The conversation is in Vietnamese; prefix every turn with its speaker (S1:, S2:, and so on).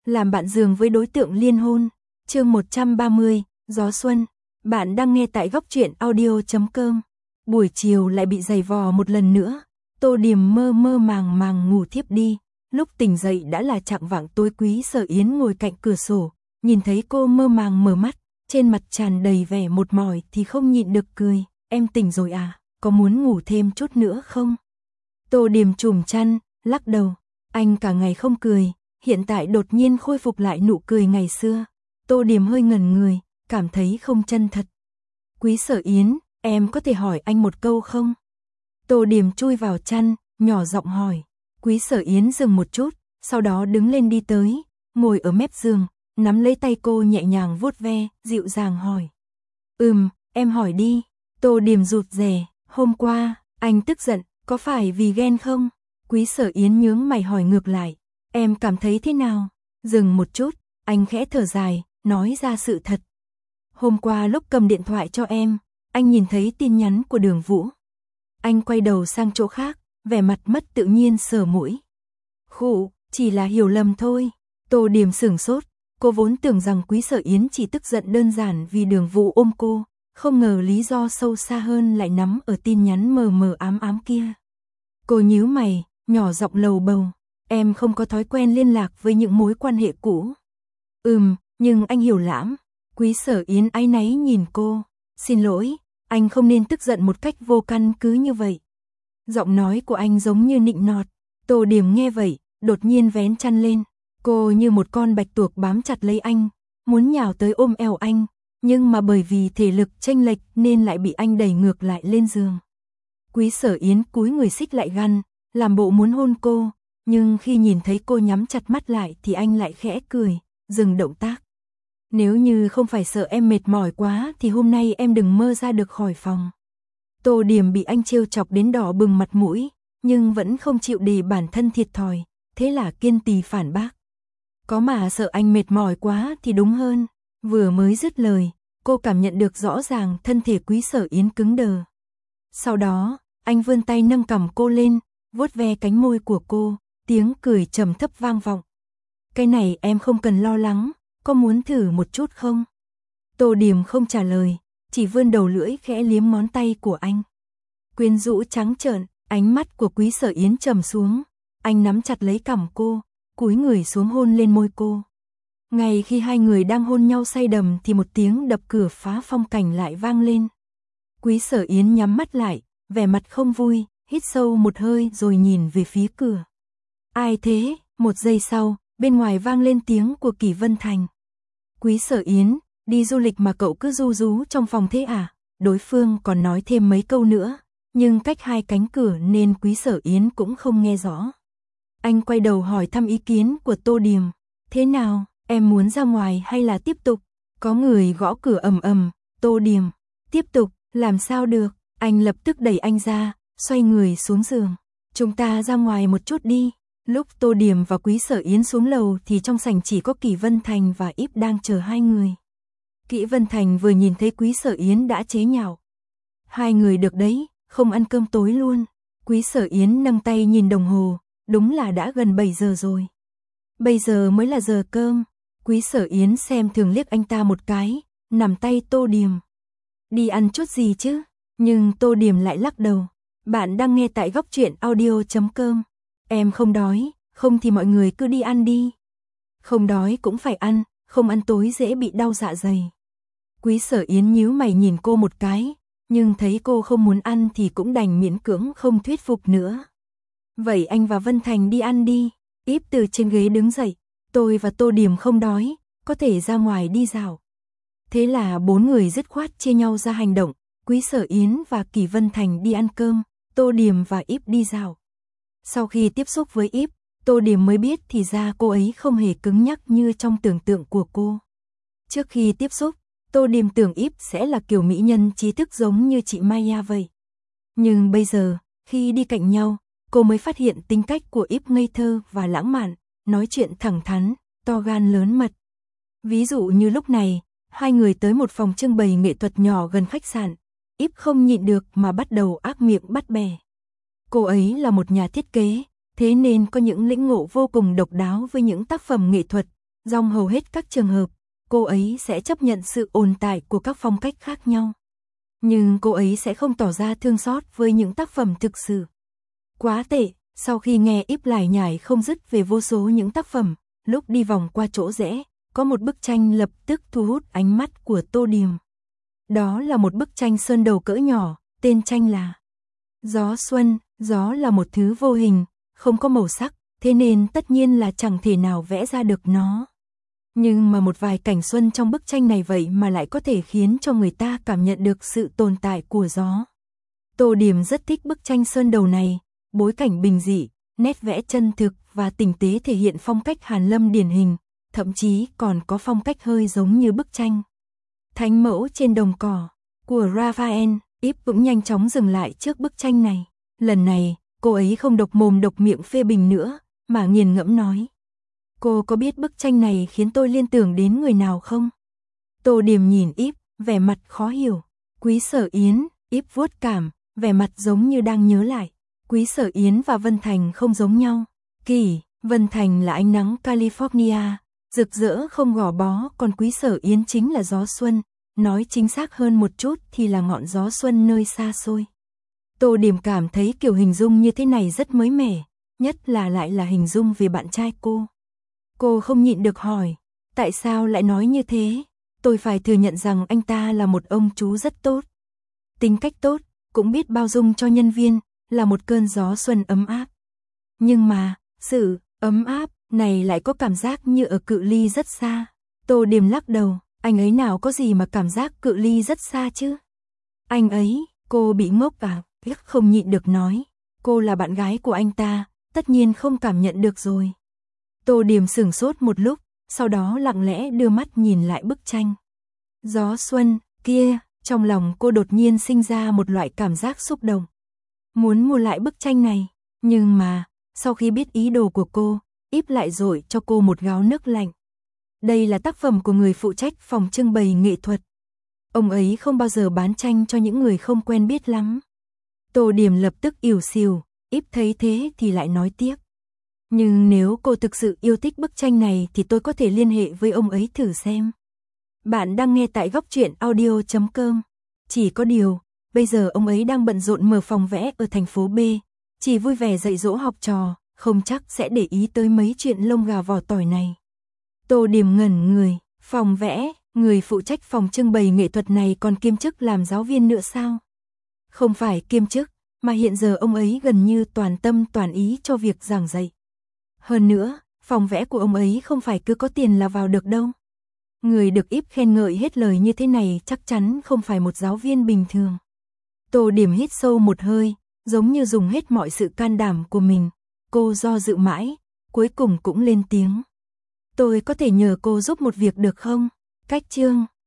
S1: làm bạn giường với đối tượng liên hôn. Chương 130, Gió Xuân. Bạn đang nghe tại góc truyện audio.com. Buổi chiều lại bị giày vò một lần nữa. Tô Điềm mơ mơ màng màng ngủ thiếp đi. Lúc tỉnh dậy đã là chạng vạng tối. Quý Sở Yến ngồi cạnh cửa sổ, nhìn thấy cô mơ màng mở mắt, trên mặt tràn đầy vẻ mệt mỏi thì không nhịn được cười. Em tỉnh rồi à, có muốn ngủ thêm chút nữa không? Tô Điềm trùm chăn, lắc đầu. Anh cả ngày không cười, hiện tại đột nhiên khôi phục lại nụ cười ngày xưa. Tô Điềm hơi ngẩn người, cảm thấy không chân thật. Quý Sở Yến, em có thể hỏi anh một câu không? Tô Điềm chui vào chăn, nhỏ giọng hỏi. Quý Sở Yến dừng một chút, sau đó đứng lên đi tới, ngồi ở mép giường, nắm lấy tay cô nhẹ nhàng vuốt ve, dịu dàng hỏi. Em hỏi đi. Tô Điềm rụt rè, hôm qua, anh tức giận, có phải vì ghen không? Quý Sở Yến nhướng mày hỏi ngược lại, em cảm thấy thế nào? Dừng một chút, anh khẽ thở dài, nói ra sự thật. Hôm qua lúc cầm điện thoại cho em, anh nhìn thấy tin nhắn của Đường Vũ. Anh quay đầu sang chỗ khác, vẻ mặt mất tự nhiên sờ mũi. Khụ, chỉ là hiểu lầm thôi. Tô Điềm sửng sốt, cô vốn tưởng rằng Quý Sở Yến chỉ tức giận đơn giản vì Đường Vũ ôm cô, không ngờ lý do sâu xa hơn lại nắm ở tin nhắn mờ mờ ám ám kia. Cô nhíu mày, nhỏ giọng lầu bầu, em không có thói quen liên lạc với những mối quan hệ cũ. Nhưng anh hiểu lắm. Quý Sở Yến áy náy nhìn cô, xin lỗi, anh không nên tức giận một cách vô căn cứ như vậy. Giọng nói của anh giống như nịnh nọt. Tô Điềm nghe vậy, đột nhiên vén chăn lên, cô như một con bạch tuộc bám chặt lấy anh, muốn nhào tới ôm eo anh, nhưng mà bởi vì thể lực chênh lệch nên lại bị anh đẩy ngược lại lên giường. Quý Sở Yến cúi người xích lại gần, làm bộ muốn hôn cô, nhưng khi nhìn thấy cô nhắm chặt mắt lại thì anh lại khẽ cười, dừng động tác. Nếu như không phải sợ em mệt mỏi quá thì hôm nay em đừng mơ ra được khỏi phòng. Tô Điềm bị anh trêu chọc đến đỏ bừng mặt mũi, nhưng vẫn không chịu để bản thân thiệt thòi, thế là kiên trì phản bác. Có mà sợ anh mệt mỏi quá thì đúng hơn. Vừa mới dứt lời, cô cảm nhận được rõ ràng thân thể Quý Sở Yến cứng đờ. Sau đó, anh vươn tay nâng cằm cô lên, vuốt ve cánh môi của cô, tiếng cười trầm thấp vang vọng. Cái này em không cần lo lắng, có muốn thử một chút không? Tô Điềm không trả lời, chỉ vươn đầu lưỡi khẽ liếm ngón tay của anh. Quyến rũ trắng trợn, ánh mắt của Quý Sở Yến trầm xuống, anh nắm chặt lấy cằm cô, cúi người xuống hôn lên môi cô. Ngay khi hai người đang hôn nhau say đầm thì một tiếng đập cửa phá phong cảnh lại vang lên. Quý Sở Yến nhắm mắt lại, vẻ mặt không vui, hít sâu một hơi rồi nhìn về phía cửa. Ai thế? Một giây sau, bên ngoài vang lên tiếng của Kỷ Vân Thành. Quý Sở Yến, đi du lịch mà cậu cứ ru rú trong phòng thế à? Đối phương còn nói thêm mấy câu nữa, nhưng cách hai cánh cửa nên Quý Sở Yến cũng không nghe rõ. Anh quay đầu hỏi thăm ý kiến của Tô Điềm. Thế nào, em muốn ra ngoài hay là tiếp tục? Có người gõ cửa ầm ầm. Tô Điềm, tiếp tục, làm sao được? Anh lập tức đẩy anh ra, xoay người xuống giường. Chúng ta ra ngoài một chút đi. Lúc Tô Điềm và Quý Sở Yến xuống lầu thì trong sảnh chỉ có Kỷ Vân Thành và Íp đang chờ hai người. Kỷ Vân Thành vừa nhìn thấy Quý Sở Yến đã chế nhạo. Hai người được đấy, không ăn cơm tối luôn. Quý Sở Yến nâng tay nhìn đồng hồ, đúng là đã gần 7 giờ rồi. Bây giờ mới là giờ cơm. Quý Sở Yến xem thường liếc anh ta một cái, nắm tay Tô Điềm. Đi ăn chút gì chứ? Nhưng Tô Điềm lại lắc đầu. Bạn đang nghe tại góc truyện audio.com. Em không đói, không thì mọi người cứ đi ăn đi. Không đói cũng phải ăn, không ăn tối dễ bị đau dạ dày. Quý Sở Yến nhíu mày nhìn cô một cái, nhưng thấy cô không muốn ăn thì cũng đành miễn cưỡng không thuyết phục nữa. Vậy anh và Vân Thành đi ăn đi. Íp từ trên ghế đứng dậy, tôi và Tô Điềm không đói, có thể ra ngoài đi dạo. Thế là bốn người dứt khoát chia nhau ra hành động, Quý Sở Yến và Kỷ Vân Thành đi ăn cơm, Tô Điềm và Íp đi dạo. Sau khi tiếp xúc với Íp, Tô Điềm mới biết thì ra cô ấy không hề cứng nhắc như trong tưởng tượng của cô. Trước khi tiếp xúc, Tô Điềm tưởng Íp sẽ là kiểu mỹ nhân trí thức giống như chị Maya vậy. Nhưng bây giờ, khi đi cạnh nhau, cô mới phát hiện tính cách của Íp ngây thơ và lãng mạn, nói chuyện thẳng thắn, to gan lớn mật. Ví dụ như lúc này, hai người tới một phòng trưng bày nghệ thuật nhỏ gần khách sạn, Íp không nhịn được mà bắt đầu ác miệng bắt bè. Cô ấy là một nhà thiết kế, thế nên có những lĩnh ngộ vô cùng độc đáo với những tác phẩm nghệ thuật, Trong hầu hết các trường hợp, cô ấy sẽ chấp nhận sự tồn tại của các phong cách khác nhau. Nhưng cô ấy sẽ không tỏ ra thương xót với những tác phẩm thực sự quá tệ. Sau khi nghe Íp lải nhải không dứt về vô số những tác phẩm, lúc đi vòng qua chỗ rẽ, có một bức tranh lập tức thu hút ánh mắt của Tô Điềm. Đó là một bức tranh sơn dầu cỡ nhỏ, tên tranh là Gió Xuân. Gió là một thứ vô hình, không có màu sắc, thế nên tất nhiên là chẳng thể nào vẽ ra được nó. Nhưng mà một vài cảnh xuân trong bức tranh này vậy mà lại có thể khiến cho người ta cảm nhận được sự tồn tại của gió. Tô Điềm rất thích bức tranh sơn dầu này, bối cảnh bình dị, nét vẽ chân thực và tinh tế thể hiện phong cách Hàn Lâm điển hình, thậm chí còn có phong cách hơi giống như bức tranh Thánh mẫu trên đồng cỏ của Raphael. Íp cũng nhanh chóng dừng lại trước bức tranh này. Lần này, cô ấy không độc mồm độc miệng phê bình nữa, mà nghiền ngẫm nói. Cô có biết bức tranh này khiến tôi liên tưởng đến người nào không? Tô Điềm nhìn Íp, vẻ mặt khó hiểu. Quý Sở Yến. Íp vuốt cảm, vẻ mặt giống như đang nhớ lại. Quý Sở Yến và Vân Thành không giống nhau. Vân Thành là ánh nắng California, rực rỡ không gò bó, còn Quý Sở Yến chính là gió xuân, nói chính xác hơn một chút thì là ngọn gió xuân nơi xa xôi. Tô Điềm cảm thấy kiểu hình dung như thế này rất mới mẻ, nhất là lại là hình dung về bạn trai cô. Cô không nhịn được hỏi, tại sao lại nói như thế? Tôi phải thừa nhận rằng anh ta là một ông chú rất tốt. Tính cách tốt, cũng biết bao dung cho nhân viên, là một cơn gió xuân ấm áp. Nhưng mà, sự ấm áp này lại có cảm giác như ở cự ly rất xa. Tô Điềm lắc đầu, anh ấy nào có gì mà cảm giác cự ly rất xa chứ? Anh ấy, cô bị ngốc à? Không nhịn được nói, cô là bạn gái của anh ta, tất nhiên không cảm nhận được rồi. Tô Điềm sửng sốt một lúc, sau đó lặng lẽ đưa mắt nhìn lại bức tranh Gió Xuân kia, trong lòng cô đột nhiên sinh ra một loại cảm giác xúc động. Muốn mua lại bức tranh này, nhưng mà, sau khi biết ý đồ của cô, Íp lại dội cho cô một gáo nước lạnh. Đây là tác phẩm của người phụ trách phòng trưng bày nghệ thuật. Ông ấy không bao giờ bán tranh cho những người không quen biết lắm. Tô Điềm lập tức ỉu xìu, Íp thấy thế thì lại nói tiếp. Nhưng nếu cô thực sự yêu thích bức tranh này thì tôi có thể liên hệ với ông ấy thử xem. Bạn đang nghe tại góc truyện audio.com. Chỉ có điều, bây giờ ông ấy đang bận rộn mở phòng vẽ ở thành phố B, chỉ vui vẻ dạy dỗ học trò, không chắc sẽ để ý tới mấy chuyện lông gà vỏ tỏi này. Tô Điềm ngẩn người, phòng vẽ, người phụ trách phòng trưng bày nghệ thuật này còn kiêm chức làm giáo viên nữa sao? Không phải kiêm chức, mà hiện giờ ông ấy gần như toàn tâm toàn ý cho việc giảng dạy. Hơn nữa, phòng vẽ của ông ấy không phải cứ có tiền là vào được đâu. Người được Íp khen ngợi hết lời như thế này chắc chắn không phải một giáo viên bình thường. Tô Điềm hít sâu một hơi, giống như dùng hết mọi sự can đảm của mình. Cô do dự mãi, cuối cùng cũng lên tiếng. Tôi có thể nhờ cô giúp một việc được không? Cách chương